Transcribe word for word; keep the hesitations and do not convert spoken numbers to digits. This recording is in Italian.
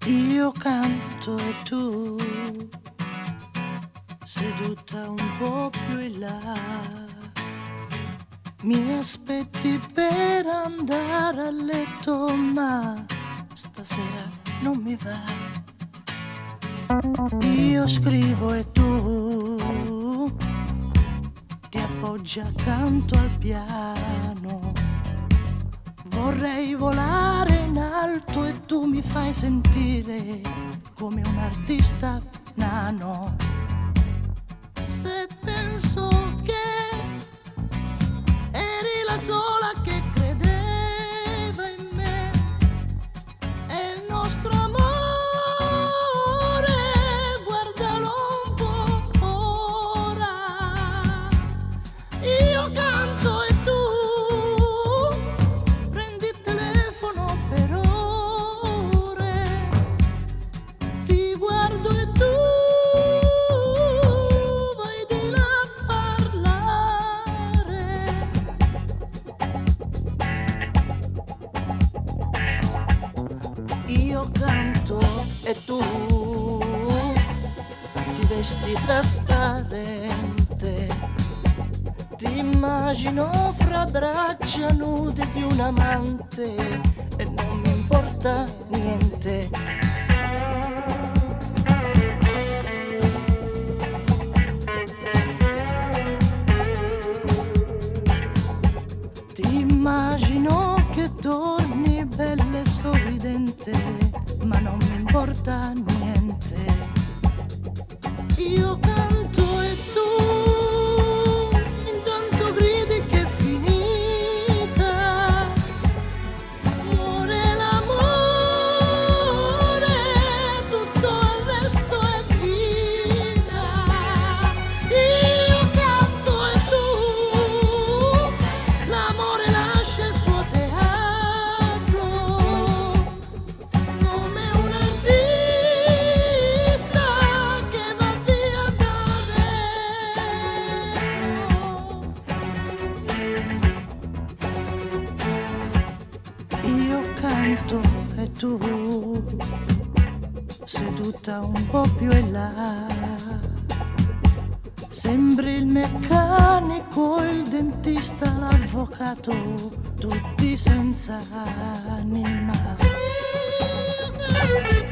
Io canto e tu seduta un po' più in là, mi aspetti per andare a letto, ma stasera non mi va. Io scrivo e tu ti appoggi accanto al piano. Vorrei volare in alto e tu mi fai sentire come un artista nano. Se penso che eri la sola che credeva in me e il nostro amore, guardalo un po' ora. Io canto e tu prendi il telefono per ore, ti guardo e tu io canto e tu ti vesti trasparente, ti immagino fra braccia nude di un amante e non mi importa niente. Ti immagino che torni bella e sorridente, ma non mi importa niente. Io canto e tu intanto gridi che è finita, muore l'amore, tutto il resto è vita. Io canto e tu l'amore lascia il suo teatro come un artista che va via da dentro. Io canto e tu seduta un po' più in là, sembri il meccanico, il dentista, l'avvocato, tutti senza anima.